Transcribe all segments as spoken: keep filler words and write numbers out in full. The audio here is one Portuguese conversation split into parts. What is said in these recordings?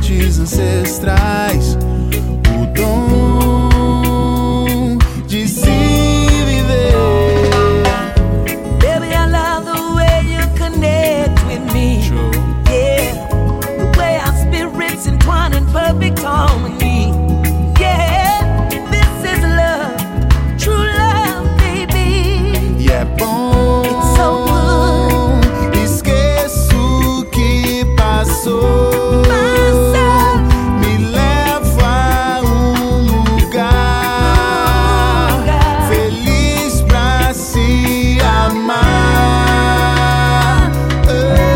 noites ancestrais, o dom de se viver. Baby, I love the way you connect with me. True. Yeah, the way our spirits entwine in perfect harmony. Yeah, this is love, true love, baby. E é bom, It's so good. esqueço o que passou. Passou. Me leva a um lugar feliz pra se amar. Oh,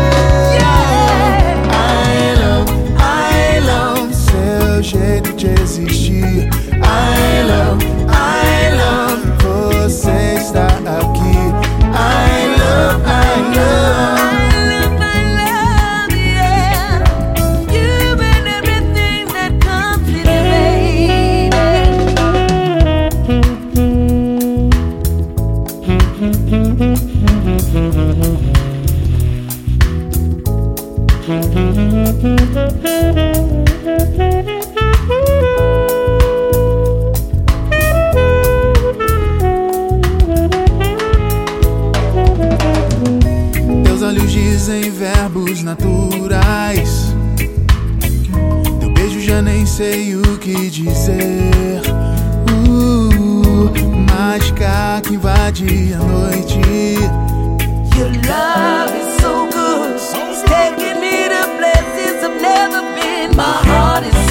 I love, I love seu jeito de existir. I love, I love você estar aqui. I love, I love. I love, I love, yeah. You've been everything that completed, Teus olhos dizem verbos naturais. Teu beijo já nem sei o que dizer. Uh, mágica que invade a noite. Your love is so good. It's taking me to places I've never been. My heart is